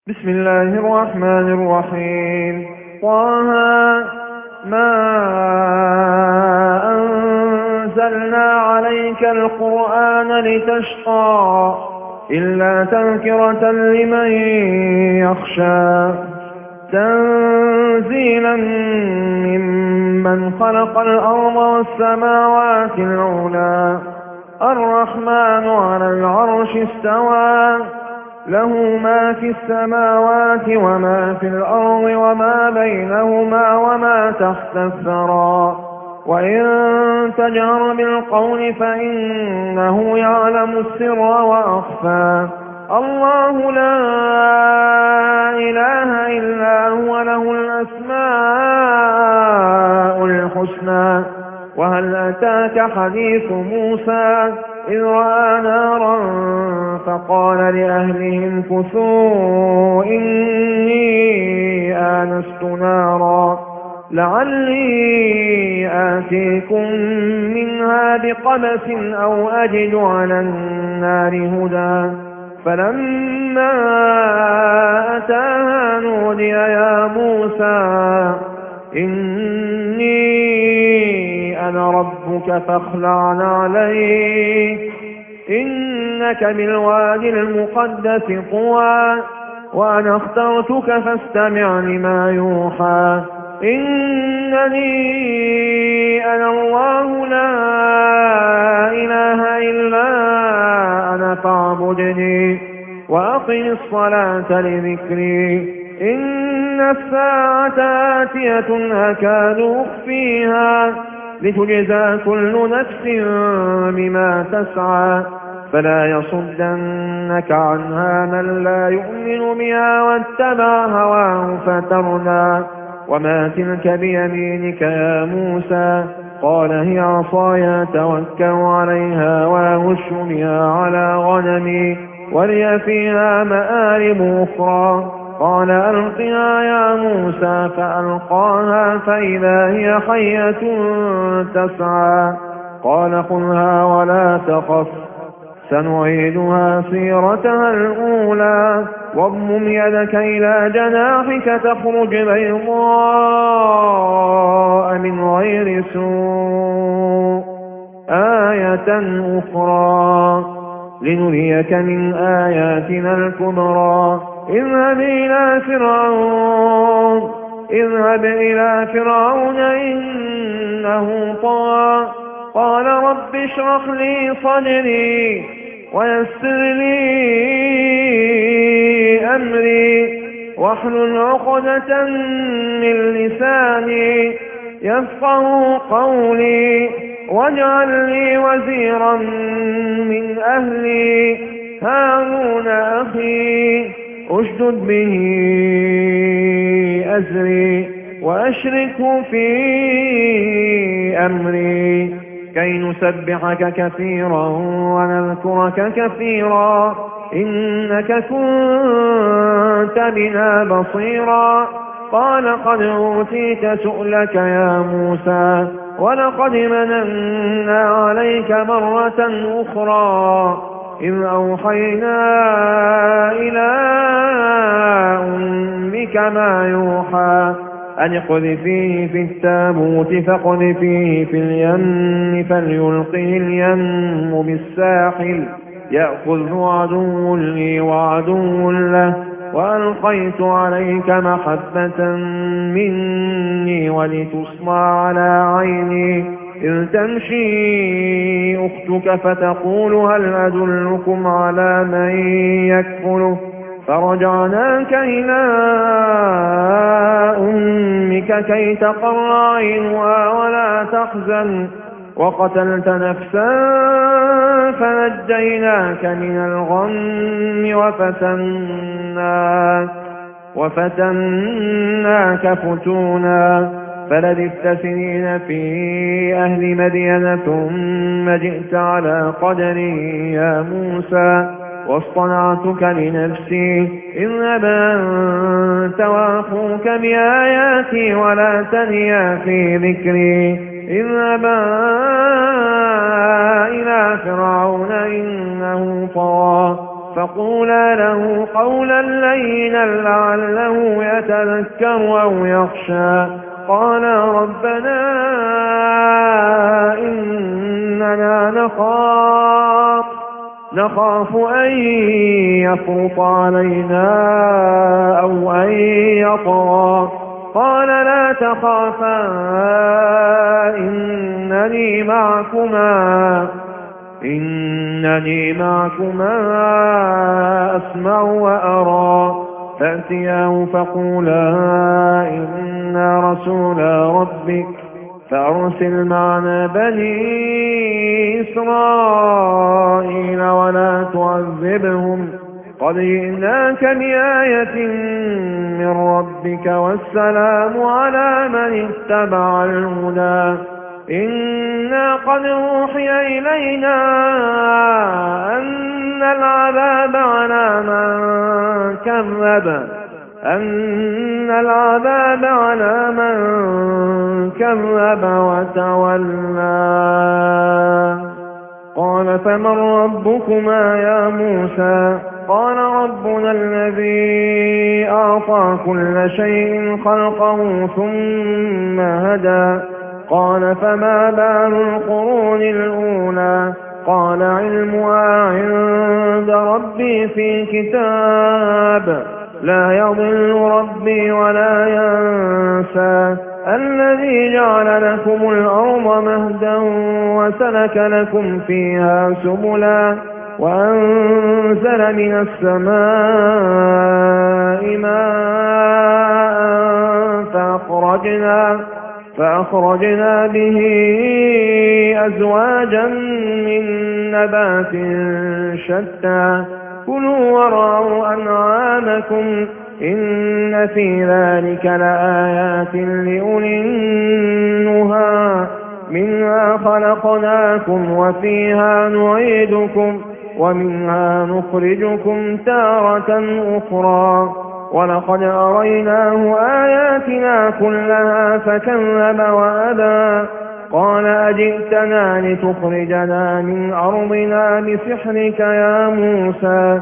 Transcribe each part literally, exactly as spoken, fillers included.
بسم الله الرحمن الرحيم. طه ما أنزلنا عليك القرآن لتشقى إلا تذكرة لمن يخشى تنزيلا ممن خلق الأرض والسماوات العلى الرحمن على العرش استوى له ما في السماوات وما في الأرض وما بينهما وما تحت الثرى وإن تجهر بالقول فإنه يعلم السر وأخفى الله لا إله إلا هو له الأسماء الحسنى. وهل أتاك حديث موسى إذ رأى نارا فقال لأهلهم كثوا إني آنست نارا لعلي آتيكم منها بقبس أو أجد على النار هدى فلما أتاها نودي يا موسى إني أنا ربك فاخلع عليك إنك بالوادي المقدس طوى وأنا اخترتك فاستمع لما يوحى إنني أنا الله لا إله إلا أنا فاعبدني وأقم الصلاة لذكري إن الساعة آتية أكاد أخفيها لتجزى كل نفس بما تسعى فلا يصدنك عنها من لا يؤمن بها واتبع هواه فتردى وما تلك بيمينك يا موسى قال هي عصاي أتوكل عليها وأهش بها على غنمي ولي فيها مآرب أخرى قال ألقها يا موسى فألقاها فإذا هي حية تسعى قال خذها ولا تخف سنعيدها سيرتها الأولى واضمم يدك إلى جناحك تخرج بيضاء من غير سوء آية أخرى لنريك من آياتنا الكبرى اذهب إلى فرعون اذهب إلى فرعون إنه طغى قال رب اشرح لي صدري ويسر لي أمري واحلل عقدة من لساني يفقهوا قولي واجعل لي وزيرا من أهلي هارون أخي أشدد به أزري وأشركه في أمري كي نسبحك كثيرا ونذكرك كثيرا إنك كنت بنا بصيرا قال قد أوتيت سؤلك يا موسى ولقد مننا عليك مرة أخرى إذ أوحينا إلى أمك ما يوحى أن اقذفيه في التابوت فاقذفيه في اليم فليلقه اليم بالساحل يأخذه عدو لي وعدو له وألقيت عليك محبة مني ولتصنع على عيني إذ تمشي أختك فتقول هل أدلكم على من يكفله فرجعناك إلى أمك كي تقر عينها ولا تحزن وقتلت نفسا فنجيناك من الغم وفتناك وفتناك فتونا فلبثت سنين في أهل مدين ثم جئت على قدري يا موسى واصطنعتك لنفسي اذهب أنت وأخوك بآياتي ولا تنيا في ذكري اذهبا إلى فرعون إنه طغى فقولا له قولا لينا لعله يتذكر أو يخشى. قالا ربنا إننا نخاف نخاف أن يفرط علينا أو أن يطغى. قال لا تخافا إنني معكما إنني معكما أسمع وأرى. فأتياه فقولا إنا رسولا ربك فأرسل معنا بني إسرائيل ولا تعذبهم قد جئناك بآية من ربك والسلام على من اتبع الهدى. إنا قد أوحي إلينا أن العذاب على من كذب أن العذاب على من كذب وتولى. قال فمن ربكما يا موسى؟ قال ربنا الذي أعطى كل شيء خلقه ثم هدى. قال فما بال القرون الأولى؟ قال علمها عند ربي في كتاب لا يضل ربي ولا ينسى. الذي جعل لكم الأرض مهدا وسلك لكم فيها سبلا وأنزل من السماء ماء فأخرجنا, فأخرجنا به أزواجا من نبات شتى. كلوا وارعوا أنعامكم إن في ذلك لآيات لأولي النهى. منها خلقناكم وفيها نعيدكم ومنها نخرجكم تارة أخرى. ولقد أريناه آياتنا كلها فكذب وأبى. قال أجئتنا لتخرجنا من أرضنا بسحرك يا موسى؟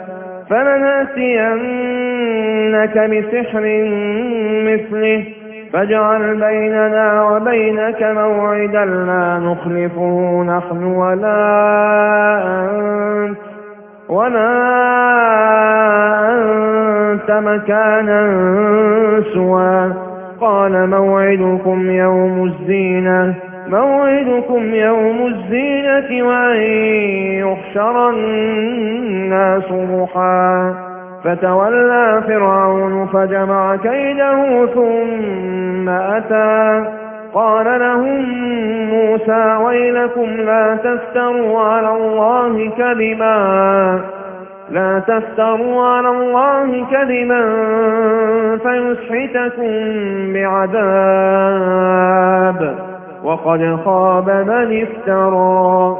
فلنأتينك بسحر مثله فاجعل بيننا وبينك موعدا لا نخلفه نحن ولا أنت ولا أنت مكانا سوى. قال موعدكم يوم الزينة موعدكم يوم الزينة وأن يحشر الناس ضحى. فتولى فرعون فجمع كيده ثم أتى. قال لهم موسى ويلكم لا تفتروا على الله كذبا لا تفتروا على الله كذبا فيسحتكم بعذاب وقد خاب من افترى.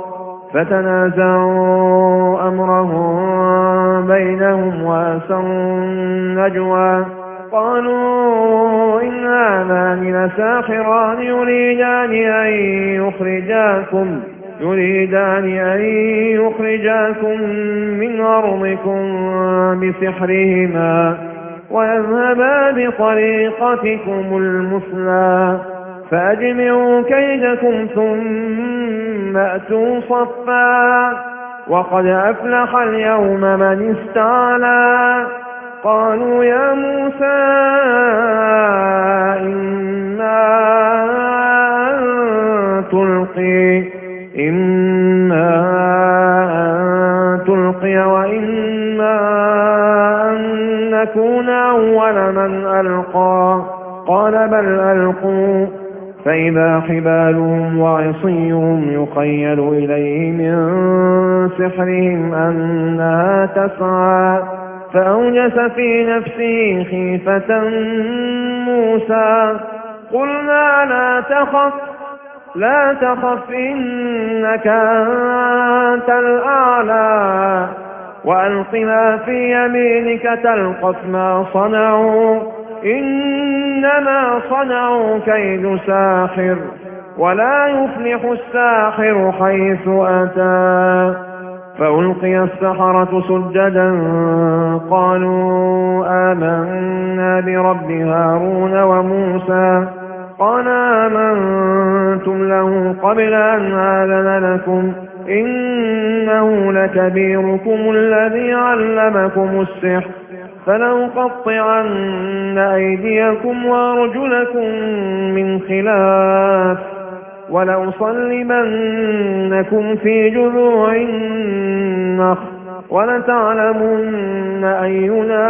فتنازعوا أمرهم بينهم وأسروا النجوى. قالوا إن هذان لساحران يريدان أن يخرجاكم يريدان أن يخرجاكم من أرضكم بسحرهما ويذهبا بطريقتكم المثلى. فأجمعوا كيدكم ثم أتوا صفا وقد أفلح اليوم من استعلى. قالوا يا موسى إما أن تلقي إما أن تلقي وإما أن نكون أول من ألقى. قال بل ألقوا فإذا حبالهم وعصيهم يخيل إليه من سحرهم أنها تسعى. فأوجس في نفسه خيفة موسى. قلنا لا تخف لا تخف إنك أنت الأعلى وألق ما في يمينك تلقف ما صنعوا إنما صنعوا كيد ساحر ولا يفلح الساحر حيث أتى. فألقي السحرة سجدا قالوا آمنا برب هارون وموسى قال آمنتم له قبل أن آذن لكم إنه لكبيركم الذي علمكم السحر فلأقطعن أيديكم وأرجلكم من خلاف ولأصلبنكم في جذوع النخل ولتعلمن أينا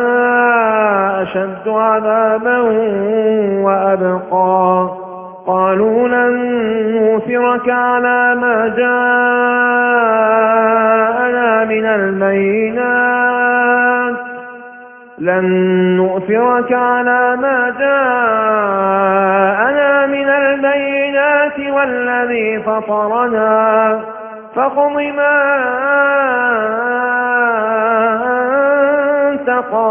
أشد عذابا وأبقى قالوا لن نؤثرك على ما جاءنا من البينات لن نؤثرك على ما جاءنا من البينات والذي فطرنا فاقض ما أنت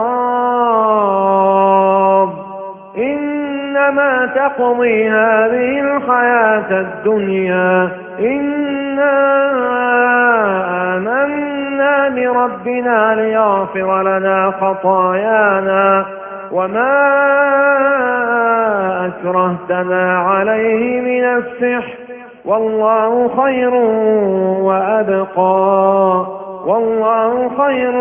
قاض إنما تقضي هذه الحياة الدنيا إنا آمنا بربنا ليغفر لنا خطايانا وما أكرهتنا عليه من السحر والله خير وأبقى والله خير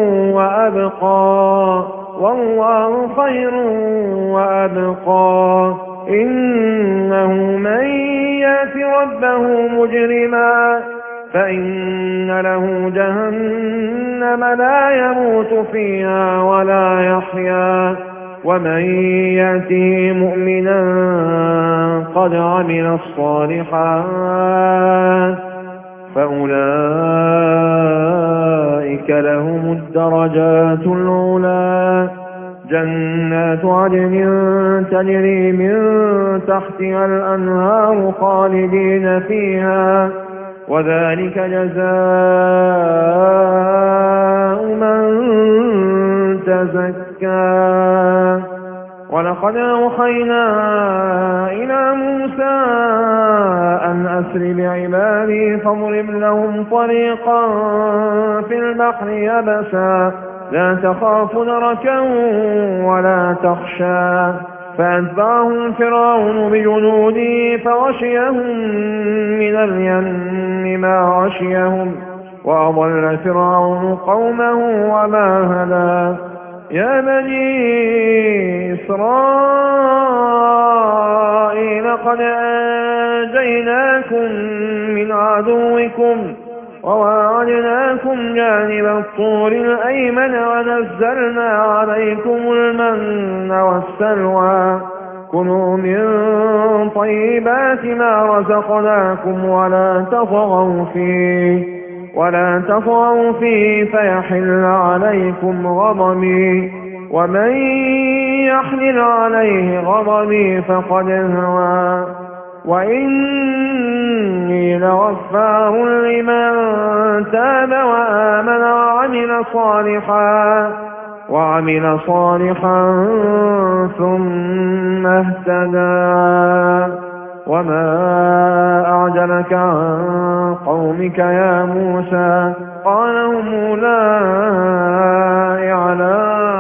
وأبقى والله خير وأبقى إنه من يأت ربه مجرما فإن له جهنم لا يموت فيها ولا يحيا ومن يأته مؤمنا قد عمل الصالحات فأولئك لهم الدرجات العلى جنات عدن تجري من تحتها الأنهار خالدين فيها وذلك جزاء من تزكى ولقد أوحينا إلى موسى أن أسر بعبادي فاضرب لهم طريقا في البحر يبسا لا تخاف دركا ولا تخشى فأتبعهم فرعون بجنوده فغشيهم من اليم ما غشيهم وأضل فرعون قومه وما هدى يا بني إسرائيل قد أنجيناكم من عدوكم وواعدناكم جانب الطور الأيمن ونزلنا عليكم المن والسلوى كلوا من طيبات ما رزقناكم ولا تطغوا فيه ولا تطغوا فيه فيحل عليكم غضبي ومن يحلل عليه غضبي فقد هوى وإني لغفار لمن تاب وآمن وعمل صالحا وعمل صالحا ثم اهتدى وما أعجلك عن قومك يا موسى قال هم أولئك على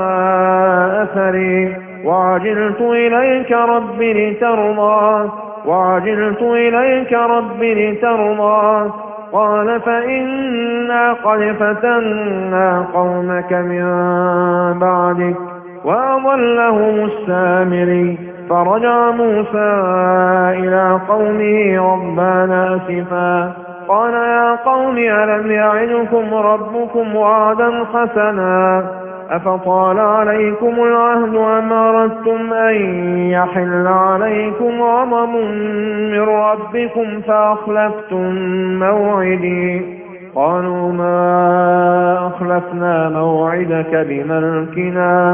أثري وعجلت إليك رب لترضى وعجلت إليك رب لترضى قال فإنا قد فتنا قومك من بعدك وأضلهم السامري فرجع موسى إلى قومه غضبان أسفا قال يا قوم ألم يعدكم ربكم وعدا حسنا أفطال عليكم العهد أم أردتم أن يحل عليكم غضب من ربكم فأخلفتم موعدي قالوا ما أخلفنا موعدك بملكنا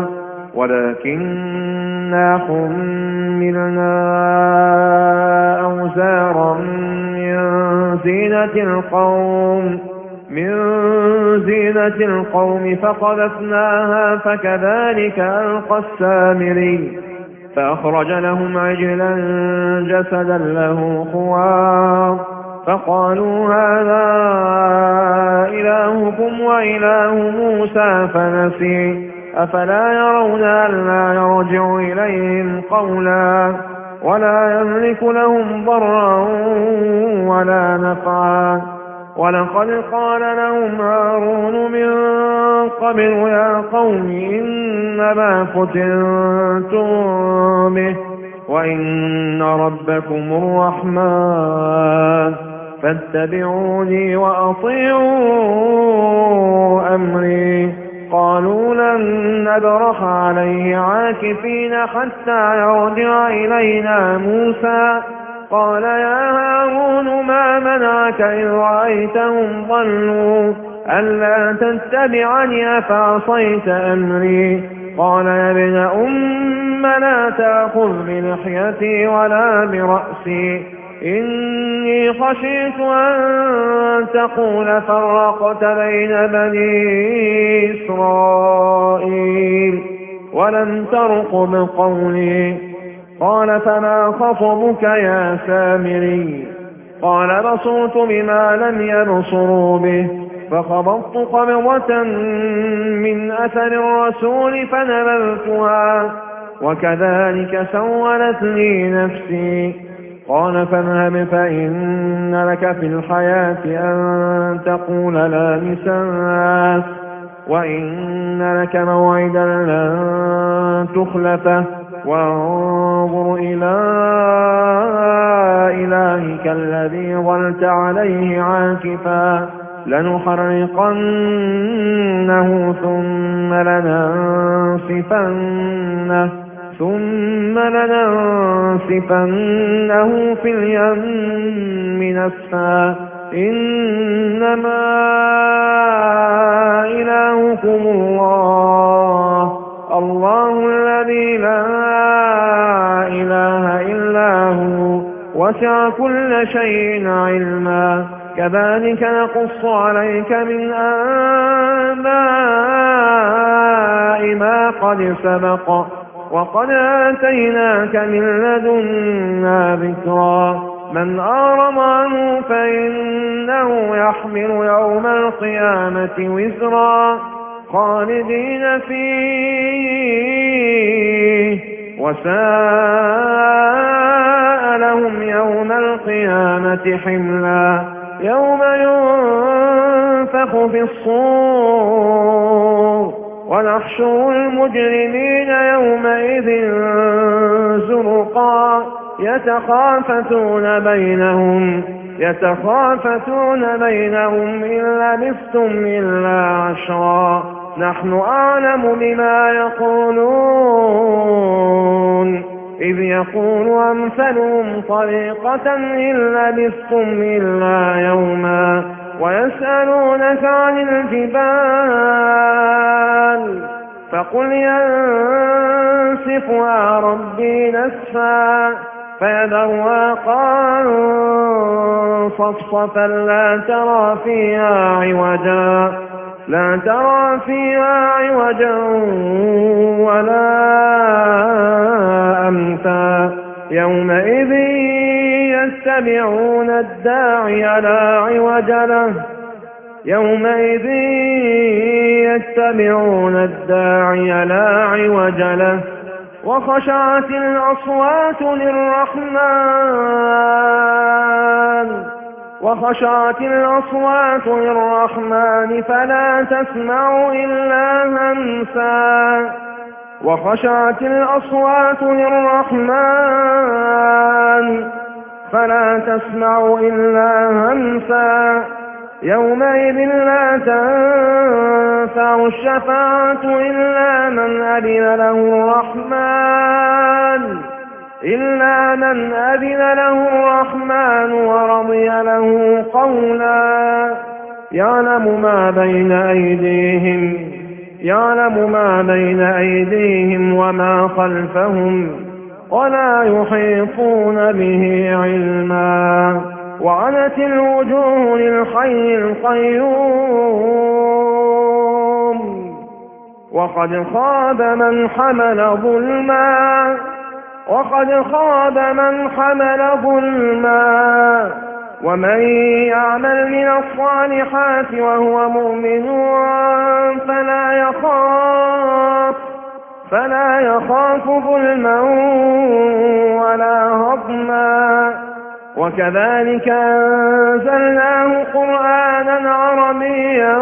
ولكننا حملنا أوزارا من زينة القوم من زينة القوم فقذفناها فكذلك ألقى السامري فأخرج لهم عجلا جسدا له خوار فقالوا هذا إلهكم وإله موسى فنسي أفلا يرون ألا يرجع إليهم قولا ولا يملك لهم ضرا ولا نفعا ولقد قال لهم هارون من قبل يا قوم إنما فتنتم به وإن ربكم الرحمن فاتبعوني وأطيعوا أمري قالوا لن نبرح عليه عاكفين حتى يرجع إلينا موسى قال يا هارون ما منعك إذ رأيتهم ضلوا ألا تتبعني أفعصيت أمري قال يا ابن أم لا تأخذ بلحيتي ولا برأسي إني خشيت أن تقول فرقت بين بني إسرائيل ولم ترقب قولي قال فما خطبك يا سامري قال بصرت بما لم يبصروا به فخبطت قبضة من أثر الرسول فنبذتها وكذلك سولت لي نفسي قال فاذهب فإن لك في الحياة أن تقول لا مساس وإن لك موعدا لن تخلفه وانظر إلى إلهك الذي ظلت عليه عاكفا لنحرقنه ثم لننسفنه ثم لننسفنه في اليم نسفا إنما إلهكم الله الله الذي لا إله إلا هو وسع كل شيء علما كذلك نقص عليك من أنباء ما قد سبق وقد آتيناك من لدنا ذكرا من أعرض عنه فإنه يحمل يوم القيامة وزرا خالدين فيه وساء لهم يوم القيامة حملا يوم ينفخ في الصور ونحشر المجرمين يومئذ زرقا يتخافتون بينهم يتخافتون بينهم إن لبثتم إلا عشرا نحن أعلم بما يقولون إذ يقول أمثلهم طريقة إن لبثتم إلا يوما ويسألونك عن الجبال فقل ينسفها ربي نسفا فيذرها قاعا صفصفا لا ترى فيها عوجا لا ترى فيها عوجا ولا أمتا يومئذ يتبعون الداعي لا عوج له يومئذ يتبعون الداعي لا عوج له وخشعت الأصوات للرحمن وخشعت الأصوات للرحمن فلا تسمع إلا همسا وخشعت الأصوات للرحمن فلا تسمع إلا همسا يومئذ لا تنفع الشفاعة إلا من أذن له الرحمن إلا من أذن له الرحمن ورضي له قولا يعلم ما بين أيديهم يعلم ما بين أيديهم وما خلفهم ولا يحيطون به علما وعنت الوجوه للحي القيوم وقد خاب من حمل ظلما وقد خاب من حمل ظلما ومن يعمل من الصالحات وهو مؤمن فلا يخاف فلا يخاف ظلما ولا هضما. وكذلك أنزلناه قرآنا عربيا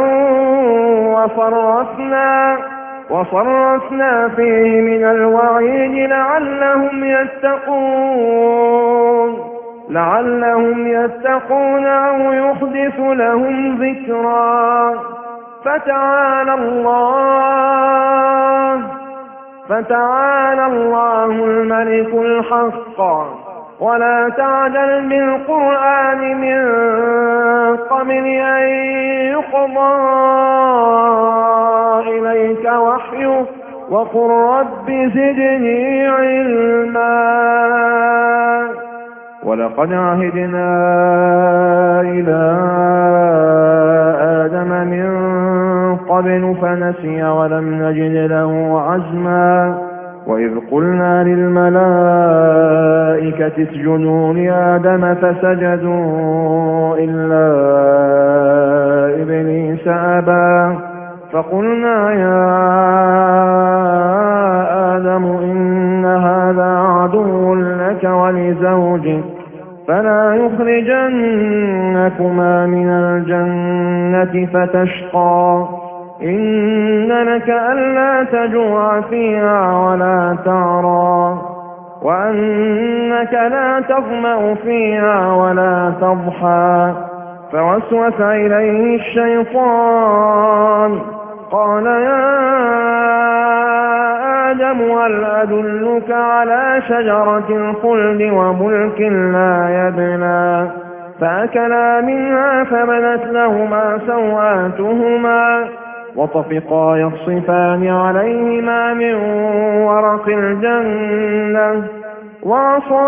وصرفنا وصرفنا فيه من الوعيد لعلهم يتقون لعلهم يتقون أو يحدث لهم ذكرا. فتعالى الله فتعالى الله الملك الحق. ولا تعجل بالقرآن من قبل أن يقضى إليك وحيه وقل رب زدني علما. ولقد عهدنا إلى آدم من قبل فنسي ولم نجد له عزما. وإذ قلنا للملائكة اسجدوا لآدم فسجدوا إلا إبليس أبى. فقلنا يا آدم إن هذا عدو لك ولزوجك فلا يخرجنكما من الجنة فتشقى. إن لك ألا تجوع فيها ولا تعرى وأنك لا تظمأ فيها ولا تضحى. فوسوس إليه الشيطان قال يا آدم هل أدلك على شجرة الخلد وملك لا يبلى. فأكلا منها فبدت لهما سوآتهما وطفقا يخصفان عليهما من ورق الجنة. وعصى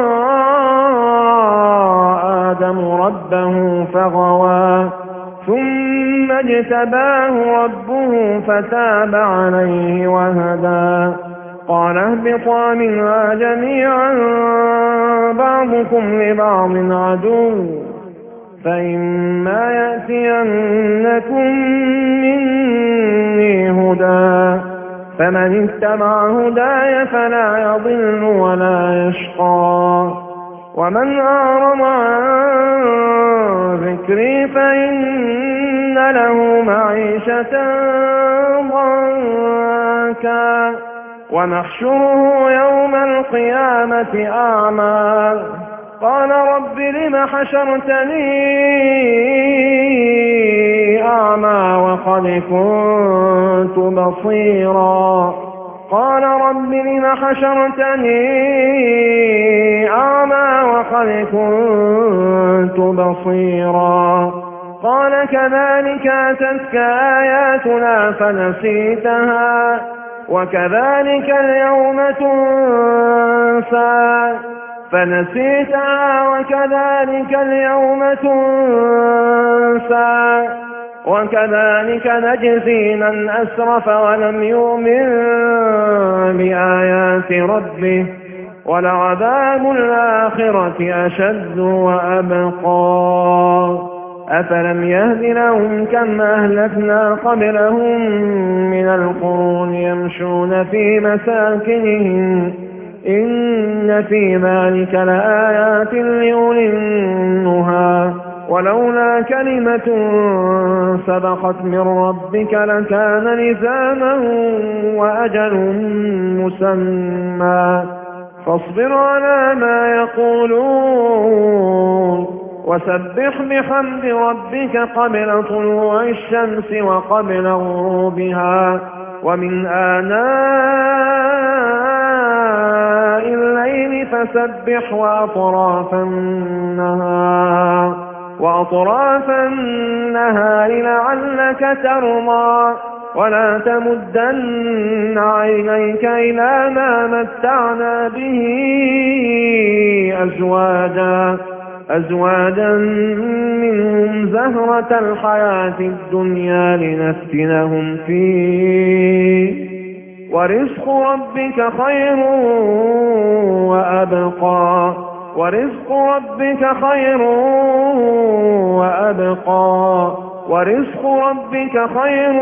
آدم ربه فغوى ثم اجتباه ربه فتاب عليه وهدى. قال اهبطا منها جميعا بعضكم لبعض عدو فإما يأتينكم مني هدى فمن اتبع هداي فلا يضل ولا يشقى. ومن أعرض عن ذكري فإن له معيشة ضنكا ونحشره يوم القيامة أعمى. قال رب لم حشرتني أعمى وقد كنت بصيرا. قال رب لم حشرتني أعمى وقد كنت بصيرا. قال كذلك أتتك آياتنا فنسيتها وكذلك اليوم تنسى فنسيتها وكذلك اليوم تنسى. وكذلك نجزي من أسرف ولم يؤمن بآيات ربه ولعذاب الآخرة أشد وأبقى. أفلم يهد لهم كم أهلكنا قبلهم من القرون يمشون في مساكنهم إن في ذلك لآيات لأولي النهى. ولولا كلمة سبقت من ربك لكان لزاما وأجل مسمى. فاصبر على ما يقولون وسبح بحمد ربك قبل طلوع الشمس وقبل غروبها ومن آناء الليل فسبح وأطراف النهار وأطراف النهار لعلك ترضى. ولا تمدن عينيك إلى ما متعنا به أزواجا أزواجا منهم زهرة الحياة الدنيا لنفتنهم فيه ورزق ربك خير وأبقى. ورزق ربك خير وأبقى ورزق ربك خير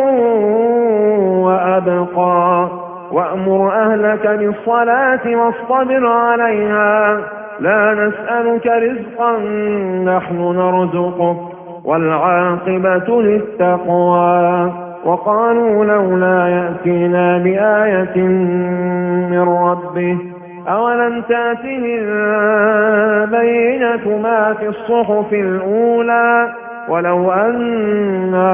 وأبقى وأمر أهلك بالصلاة واصطبر عليها لا نسألك رزقا نحن نرزقك والعاقبة للتقوى وقالوا لولا يأتينا بآية من ربه أولم تأتهم بينة ما في الصحف الأولى ولو أنا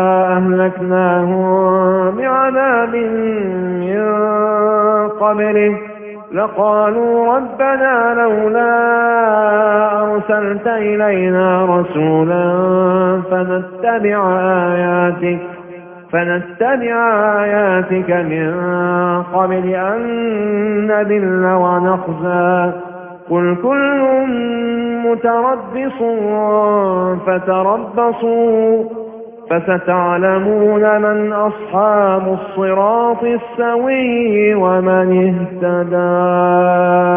أهلكناهم بعذاب من قبله لقالوا ربنا لولا أرسلت إلينا رسولا فنتبع آياتك فنتبع آياتك من قبل أن نذل ونخزى قل كل متربص فتربصوا فستعلمون من أصحاب الصراط السوي ومن اهتدى.